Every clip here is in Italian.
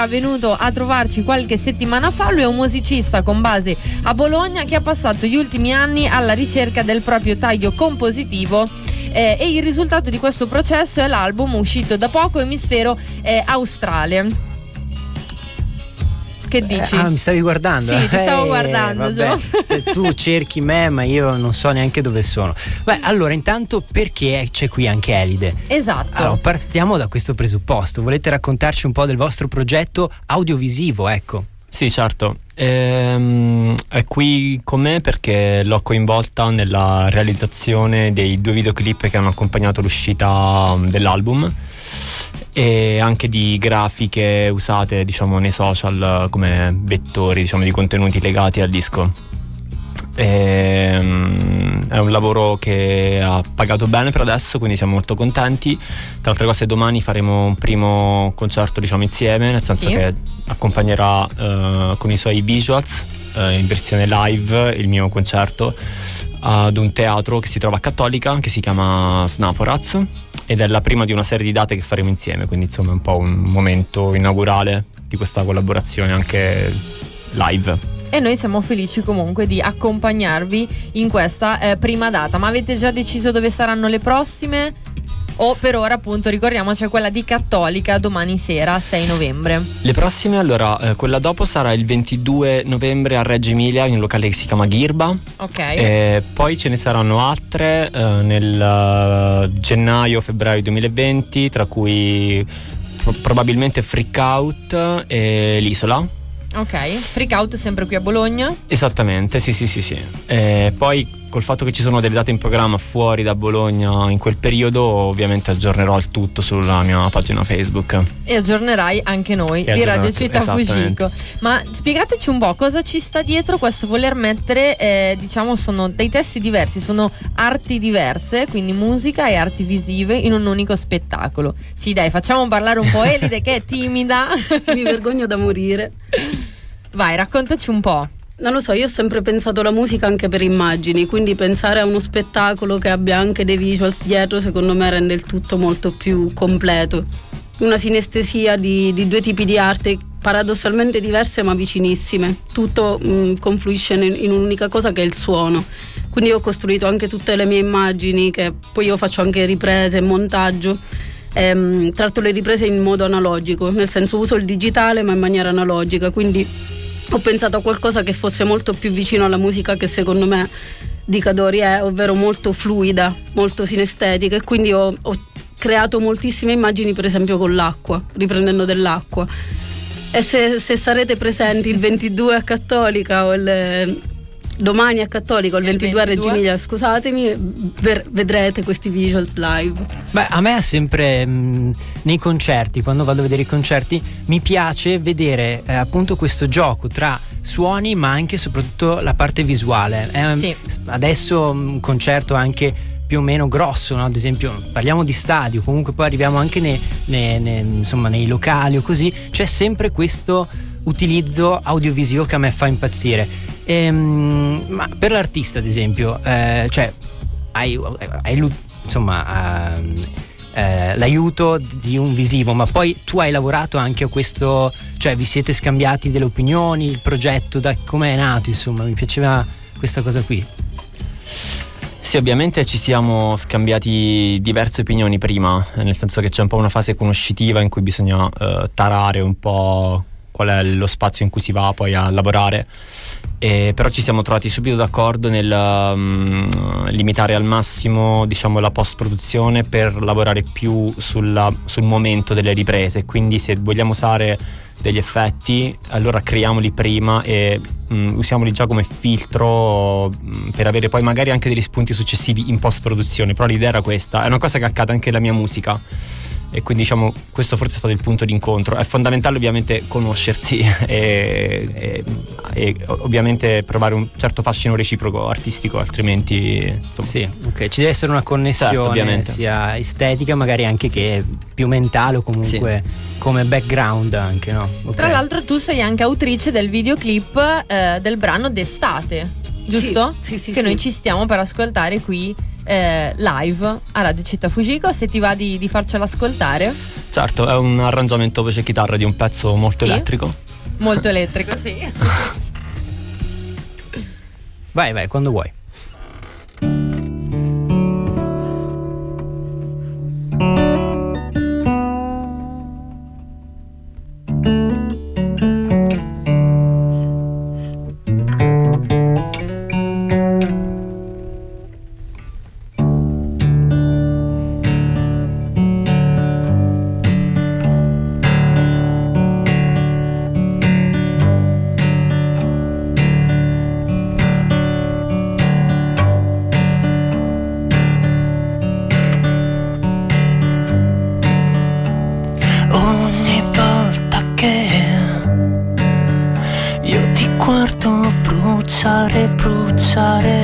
venuto a trovarci qualche settimana fa. Lui è un musicista con base a Bologna che ha passato gli ultimi anni alla ricerca del proprio taglio compositivo e il risultato di questo processo è l'album uscito da poco, Emisfero Australe. Che dici? Mi stavi guardando? Sì, ti stavo guardando. Tu cerchi me, ma io non so neanche dove sono. Beh, allora, intanto perché c'è qui anche Elide? Esatto. Allora, partiamo da questo presupposto. Volete raccontarci un po' del vostro progetto audiovisivo, ecco? Sì, certo. È qui con me perché l'ho coinvolta nella realizzazione dei 2 videoclip che hanno accompagnato l'uscita dell'album e anche di grafiche usate, diciamo, nei social come vettori, diciamo, di contenuti legati al disco. È un lavoro che ha pagato bene per adesso, quindi siamo molto contenti. Tra altre cose, domani faremo un primo concerto, diciamo, insieme, nel senso che accompagnerà con i suoi visuals in versione live il mio concerto ad un teatro che si trova a Cattolica, che si chiama Snaporaz, ed è la prima di una serie di date che faremo insieme, quindi insomma è un po' un momento inaugurale di questa collaborazione anche live. E noi siamo felici comunque di accompagnarvi in questa prima data. Ma avete già deciso dove saranno le prossime? O per ora, appunto, ricordiamo, c'è quella di Cattolica domani sera, 6 novembre. Le prossime, allora, quella dopo sarà il 22 novembre a Reggio Emilia in un locale che si chiama Ghirba. Ok. Poi ce ne saranno altre nel gennaio-febbraio 2020, tra cui probabilmente Freak Out e l'Isola. Ok, Freak Out sempre qui a Bologna? Esattamente, sì. Poi col fatto che ci sono delle date in programma fuori da Bologna in quel periodo, ovviamente aggiornerò il tutto sulla mia pagina Facebook. E aggiornerai anche noi di Radio Città Fujiko. Ma spiegateci un po' cosa ci sta dietro questo voler mettere, diciamo, sono dei testi diversi, sono arti diverse, quindi musica e arti visive in un unico spettacolo. Sì, dai, facciamo parlare un po' Elide che è timida. Mi vergogno da morire. Vai, raccontaci un po'. Non lo so, io ho sempre pensato alla musica anche per immagini, quindi pensare a uno spettacolo che abbia anche dei visuals dietro, secondo me rende il tutto molto più completo. Una sinestesia di 2 tipi di arte paradossalmente diverse ma vicinissime. Tutto confluisce in un'unica cosa che è il suono. Quindi ho costruito anche tutte le mie immagini, che poi io faccio anche riprese e montaggio. Tratto le riprese in modo analogico, nel senso uso il digitale ma in maniera analogica, quindi ho pensato a qualcosa che fosse molto più vicino alla musica che secondo me di Cadori è, ovvero molto fluida, molto sinestetica, e quindi ho creato moltissime immagini, per esempio con l'acqua, riprendendo dell'acqua. E se sarete presenti il 22 a Cattolica o domani a Cattolica o il 22 a Reggio Emilia, scusatemi, vedrete questi visuals live. Beh, a me sempre nei concerti, quando vado a vedere i concerti, mi piace vedere appunto questo gioco tra suoni ma anche e soprattutto la parte visuale. Sì. Adesso un concerto anche più o meno grosso, no? Ad esempio parliamo di stadio, comunque poi arriviamo anche insomma, nei locali o così, c'è sempre questo utilizzo audiovisivo che a me fa impazzire. Ma per l'artista, ad esempio, cioè hai insomma l'aiuto di un visivo, ma poi tu hai lavorato anche a questo, cioè vi siete scambiati delle opinioni, il progetto da come è nato, insomma, mi piaceva questa cosa qui. Sì, ovviamente ci siamo scambiati diverse opinioni prima, nel senso che c'è un po' una fase conoscitiva in cui bisogna tarare un po' qual è lo spazio in cui si va poi a lavorare, però ci siamo trovati subito d'accordo nel limitare al massimo, diciamo, la post-produzione per lavorare più sul momento delle riprese. Quindi se vogliamo usare degli effetti, allora creiamoli prima e usiamoli già come filtro per avere poi magari anche degli spunti successivi in post-produzione. Però l'idea era questa, è una cosa che accade anche nella mia musica, e quindi diciamo questo forse è stato il punto d'incontro. È fondamentale ovviamente conoscersi e ovviamente provare un certo fascino reciproco artistico, altrimenti insomma. Sì, ok, ci deve essere una connessione, certo, sia estetica magari anche che più mentale o comunque come background anche, no? Okay. Tra l'altro tu sei anche autrice del videoclip del brano D'estate, giusto? Sì, che noi ci stiamo per ascoltare qui live a Radio Città Fujiko, se ti va di farcela ascoltare. Certo, è un arrangiamento voce chitarra di un pezzo molto elettrico. Molto elettrico, sì. Vai, quando vuoi. bruciare.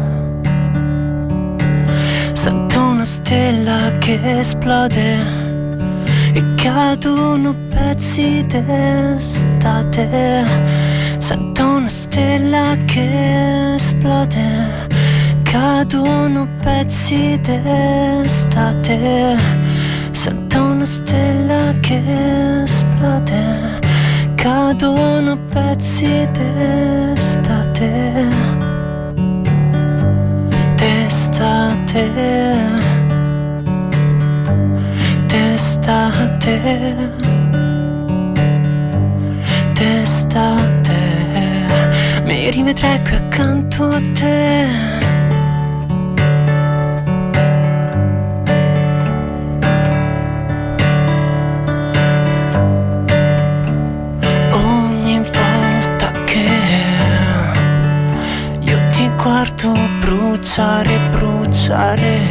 Sento una stella che esplode e cadono pezzi d'estate. Sento una stella che esplode, cadono pezzi d'estate. Sento una stella che esplode, cadono pezzi d'estate. D'estate, d'estate, d'estate. Mi rivedrai qui accanto a te. Guardo bruciare, bruciare.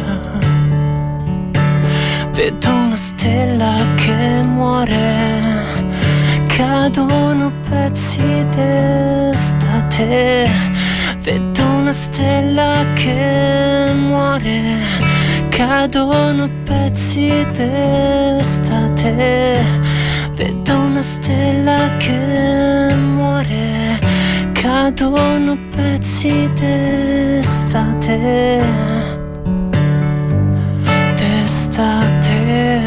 Vedo una stella che muore, cadono pezzi d'estate. Vedo una stella che muore, cadono pezzi d'estate. Vedo una stella che muore, cadono pezzi d'estate. D'estate,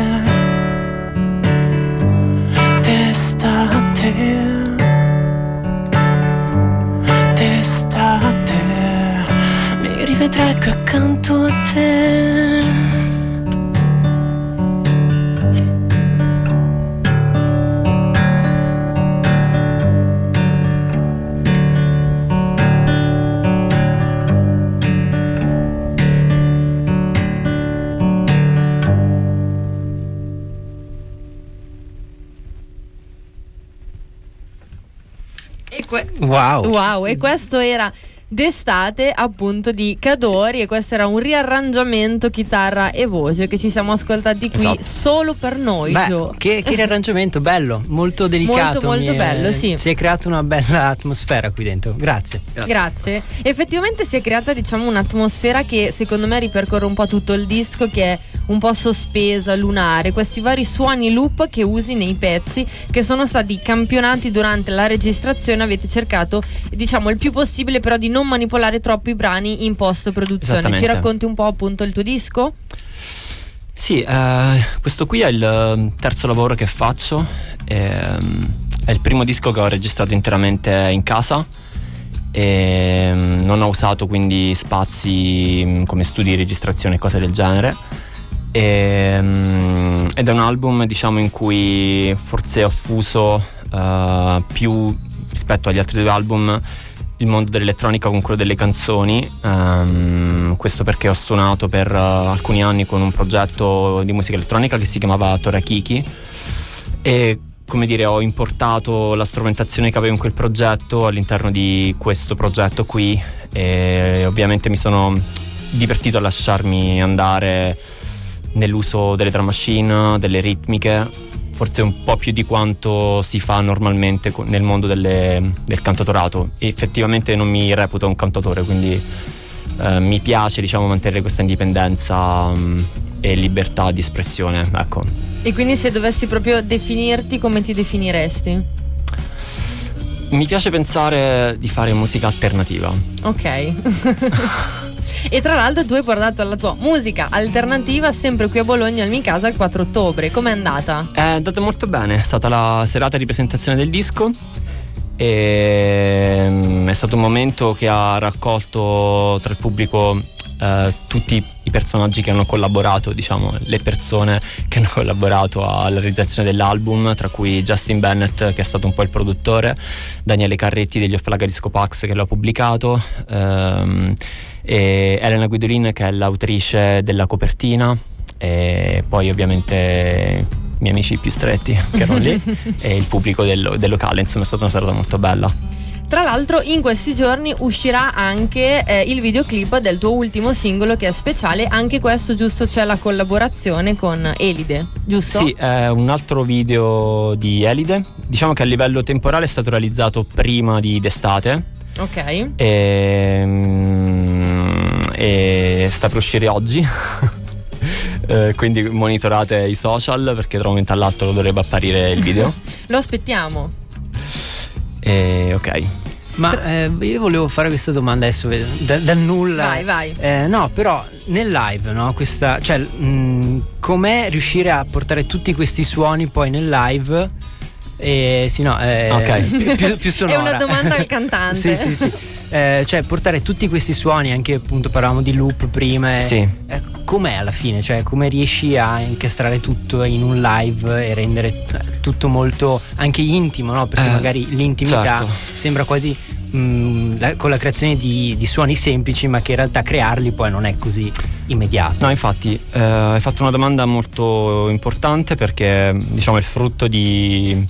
d'estate, d'estate. Mi rivedrai qui accanto a te. Wow, e questo era D'estate, appunto, di Cadori, e questo era un riarrangiamento chitarra e voce che ci siamo ascoltati qui, esatto, solo per noi. Beh, che riarrangiamento bello, molto delicato, molto bello, sì. Si è creata una bella atmosfera qui dentro. Grazie. Effettivamente si è creata, diciamo, un'atmosfera che secondo me ripercorre un po' tutto il disco, che è un po' sospesa, lunare, questi vari suoni loop che usi nei pezzi che sono stati campionati durante la registrazione. Avete cercato, diciamo, il più possibile però di non manipolare troppo i brani in post produzione. Ci racconti un po', appunto, il tuo disco? Sì, questo qui è il terzo lavoro che faccio, è il primo disco che ho registrato interamente in casa e non ho usato quindi spazi come studi di registrazione e cose del genere. Ed è un album, diciamo, in cui forse ho fuso più rispetto agli altri due album il mondo dell'elettronica con quello delle canzoni. Questo perché ho suonato per alcuni anni con un progetto di musica elettronica che si chiamava Torakiki e, come dire, ho importato la strumentazione che avevo in quel progetto all'interno di questo progetto qui, e ovviamente mi sono divertito a lasciarmi andare nell'uso delle drum machine, delle ritmiche, forse un po' più di quanto si fa normalmente nel mondo del cantautorato. E effettivamente non mi reputo un cantautore, quindi mi piace, diciamo, mantenere questa indipendenza e libertà di espressione, ecco. E quindi, se dovessi proprio definirti, come ti definiresti? Mi piace pensare di fare musica alternativa. Ok. E tra l'altro tu hai portato la tua musica alternativa sempre qui a Bologna al Mi Casa il 4 ottobre. Com'è andata? È andata molto bene, è stata la serata di presentazione del disco e è stato un momento che ha raccolto tra il pubblico tutti i personaggi che hanno collaborato, diciamo le persone che hanno collaborato alla realizzazione dell'album, tra cui Justin Bennett, che è stato un po' il produttore, Daniele Carretti degli Offlaga Disco Pax, che l'ha pubblicato, e Elena Guidolin, che è l'autrice della copertina, e poi ovviamente i miei amici più stretti che erano lì e il pubblico del locale. Insomma, è stata una serata molto bella. Tra l'altro in questi giorni uscirà anche il videoclip del tuo ultimo singolo, che è Speciale. Anche questo, giusto, c'è la collaborazione con Elide, giusto? Sì, è un altro video di Elide. Diciamo che a livello temporale è stato realizzato prima d'estate. Ok. E sta per uscire oggi. Quindi monitorate i social, perché da un momento all'altro dovrebbe apparire il video. Lo aspettiamo. Ok. Ma io volevo fare questa domanda adesso dal nulla. Vai. No, però nel live, no? Questa, cioè, com'è riuscire a portare tutti questi suoni poi nel live? Sì, no, ok. più sonora. È una domanda al cantante. Sì. Cioè, portare tutti questi suoni, anche appunto parlavamo di loop prima. Sì. Com'è alla fine? Cioè, come riesci a incastrare tutto in un live e rendere tutto molto anche intimo, no? Perché magari l'intimità certo. sembra quasi con la creazione di suoni semplici, ma che in realtà crearli poi non è così immediato. No, infatti hai fatto una domanda molto importante, perché diciamo è il frutto di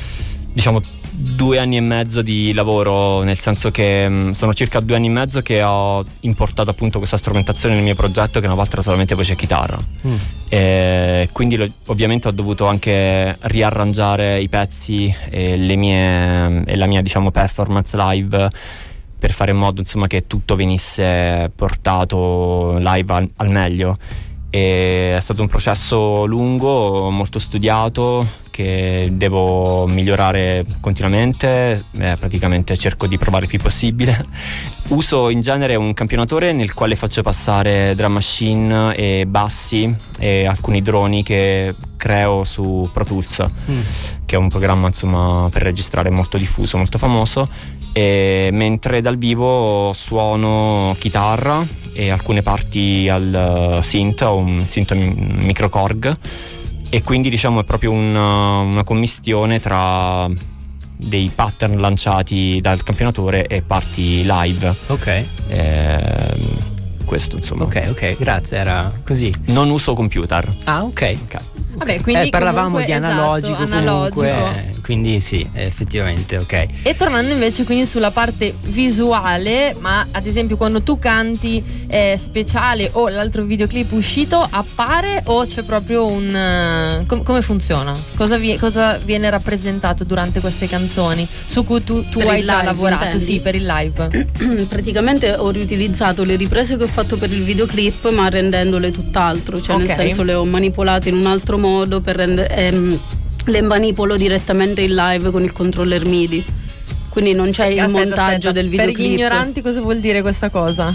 2 anni e mezzo di lavoro, nel senso che sono circa 2 anni e mezzo che ho importato appunto questa strumentazione nel mio progetto, che una volta era solamente voce e chitarra. E quindi ovviamente ho dovuto anche riarrangiare i pezzi e la mia diciamo performance live, per fare in modo insomma che tutto venisse portato live al meglio. E è stato un processo lungo, molto studiato, che devo migliorare continuamente. Praticamente cerco di provare il più possibile. Uso in genere un campionatore nel quale faccio passare drum machine e bassi e alcuni droni che creo su Pro Tools, che è un programma insomma per registrare molto diffuso, molto famoso. E mentre dal vivo suono chitarra e alcune parti al synth, o un synth microKORG, e quindi diciamo è proprio una commistione tra dei pattern lanciati dal campionatore e parti live. Ok. Questo insomma. Ok, grazie, era così. Non uso computer. Ah, ok. Vabbè, quindi parlavamo comunque, di analogico, analogico. Comunque, quindi sì, effettivamente, ok. E tornando invece quindi sulla parte visuale, ma ad esempio quando tu canti Speciale o l'altro videoclip uscito, appare o c'è proprio un come funziona? Cosa viene rappresentato durante queste canzoni su cui tu hai già lavorato? Intendi? Sì, per il live. Praticamente ho riutilizzato le riprese che ho fatto per il videoclip, ma rendendole tutt'altro, cioè nel senso le ho manipolate in un altro modo per rendere le manipolo direttamente in live con il controller MIDI, quindi non c'è il montaggio del videoclip. Per gli ignoranti cosa vuol dire questa cosa?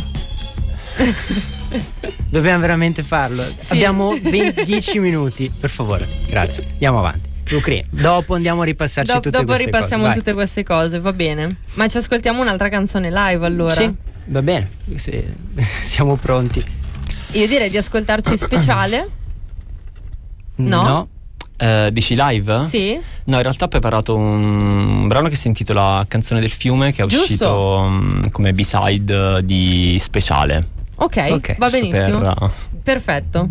Dobbiamo veramente farlo. Sì. Abbiamo 10 minuti, per favore, grazie, andiamo avanti. Dopo andiamo a ripassarci tutte queste cose. Dopo ripassiamo tutte queste cose, va bene. Ma ci ascoltiamo un'altra canzone live allora? Sì, va bene, se siamo pronti. Io direi di ascoltarci Speciale. No. Dici live? Sì. No, in realtà ho preparato un brano che si intitola Canzone del fiume, che è uscito come B-side di Speciale. Ok, va benissimo. Perfetto.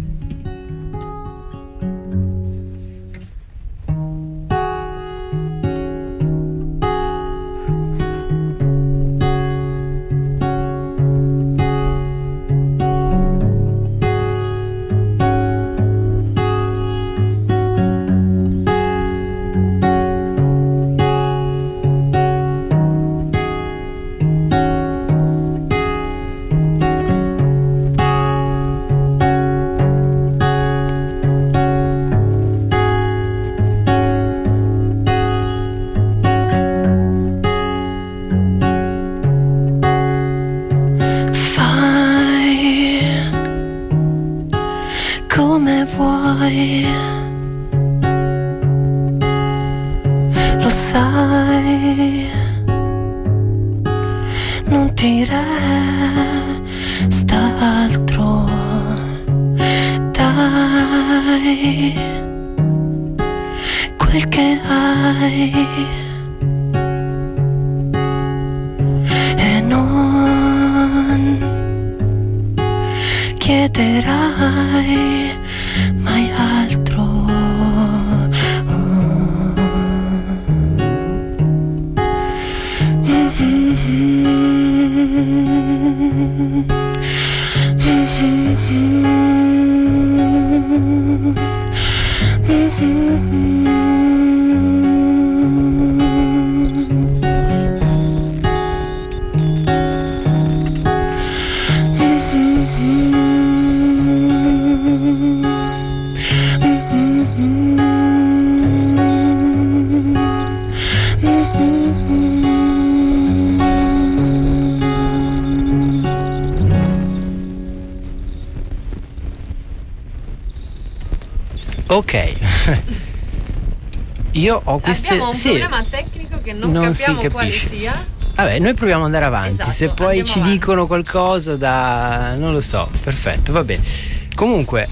sai, non ti resta altro, dai quel che hai e non chiederai mai altro. Ok. Io ho queste. Abbiamo un problema tecnico che non capiamo quale sia. Vabbè, noi proviamo ad andare avanti. Esatto, se poi ci avanti. dicono qualcosa da. Non lo so. Perfetto, va bene. Comunque,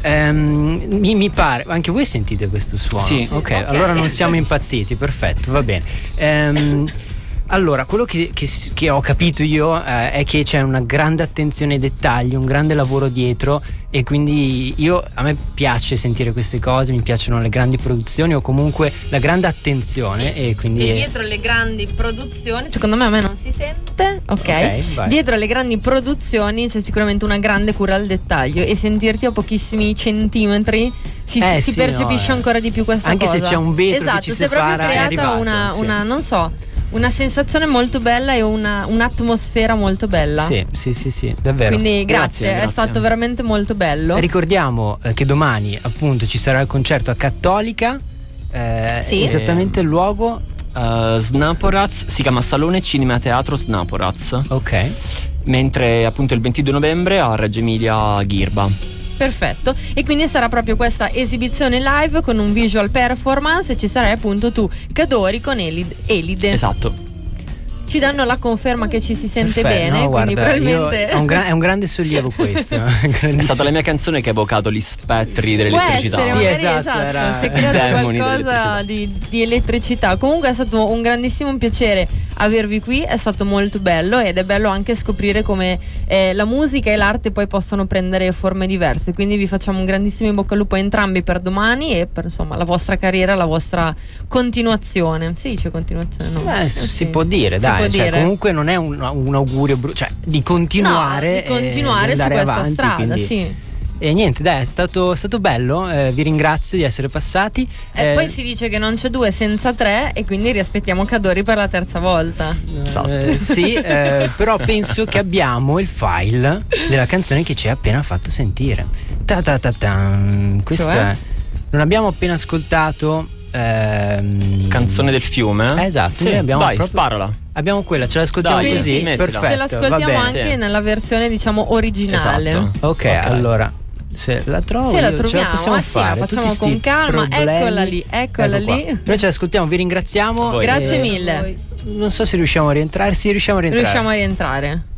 mi pare. Anche voi sentite questo suono? Sì. Ok, allora non siamo impazziti. Perfetto, va bene. Allora, quello che ho capito io è che c'è una grande attenzione ai dettagli, un grande lavoro dietro, e quindi a me piace sentire queste cose, mi piacciono le grandi produzioni o comunque la grande attenzione, Sì. e quindi E dietro le grandi produzioni, secondo me a me non si sente, ok? Dietro le grandi produzioni c'è sicuramente una grande cura al dettaglio, e sentirti a pochissimi centimetri si percepisce ancora di più questa anche cosa. Se c'è un vetro che ci separa, è proprio creata una non so, una sensazione molto bella e un'atmosfera molto bella. Sì, davvero. Quindi grazie, è stato veramente molto bello. Ricordiamo che domani appunto ci sarà il concerto a Cattolica. Sì. Esattamente il luogo? Snaporaz, si chiama Salone Cinema Teatro Snaporaz. Ok. Mentre appunto il 22 novembre a Reggio Emilia Ghirba. Perfetto, e quindi sarà proprio questa esibizione live con un visual performance, e ci sarai appunto tu, Cadori, con Elide. Esatto. Ci danno la conferma che ci si sente bene, no, quindi guarda, probabilmente è un grande sollievo questo. È stata la mia canzone che ha evocato gli spettri dell'elettricità. Può essere, Sì, magari, esatto, si è creato demoni qualcosa di elettricità. Comunque è stato un grandissimo piacere avervi qui, è stato molto bello, ed è bello anche scoprire come la musica e l'arte poi possono prendere forme diverse. Quindi vi facciamo un grandissimo in bocca al lupo a entrambi per domani e per insomma la vostra carriera, la vostra continuazione. Si dice continuazione? No. Si può dire, dai. Comunque non è un augurio, cioè di continuare, no, di continuare su questa avanti, strada, quindi. sì. E niente, dai, è stato bello, vi ringrazio di essere passati. Poi si dice che non c'è due senza tre, e quindi riaspettiamo Cadori per la terza volta. Sì, però penso che abbiamo il file della canzone che ci hai appena fatto sentire. Questa Cioè? non abbiamo appena ascoltato. Canzone del fiume. Esatto, sì, noi abbiamo vai, proprio, sparala. Abbiamo quella, ce l'ascoltiamo Dai, così. sì, Perfetto, Ce l'ascoltiamo va bene. anche nella versione diciamo originale. Esatto. Ok, allora se la trovo, Se la ce troviamo, possiamo fare. la facciamo Tutti con sti calma. problemi. Eccola Ecco lì. qua. Noi ce l'ascoltiamo, vi ringraziamo. Voi. Grazie mille. Non so se riusciamo a rientrare. Sì, riusciamo a rientrare. Riusciamo a rientrare.